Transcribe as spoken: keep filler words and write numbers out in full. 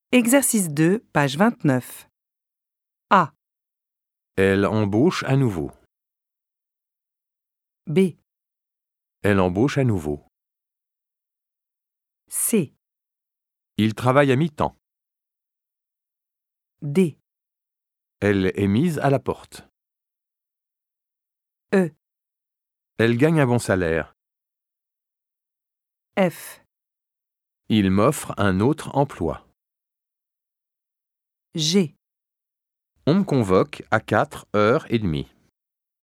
Exercice deux, page vingt-neuf. A. Elle embauche à nouveau. B. Elle embauche à nouveau. C. Il travaille à mi-temps. D. Elle est mise à la porte. E. Elle gagne un bon salaire. F. Il m'offre un autre emploi. G. On me convoque à quatre heures et demie.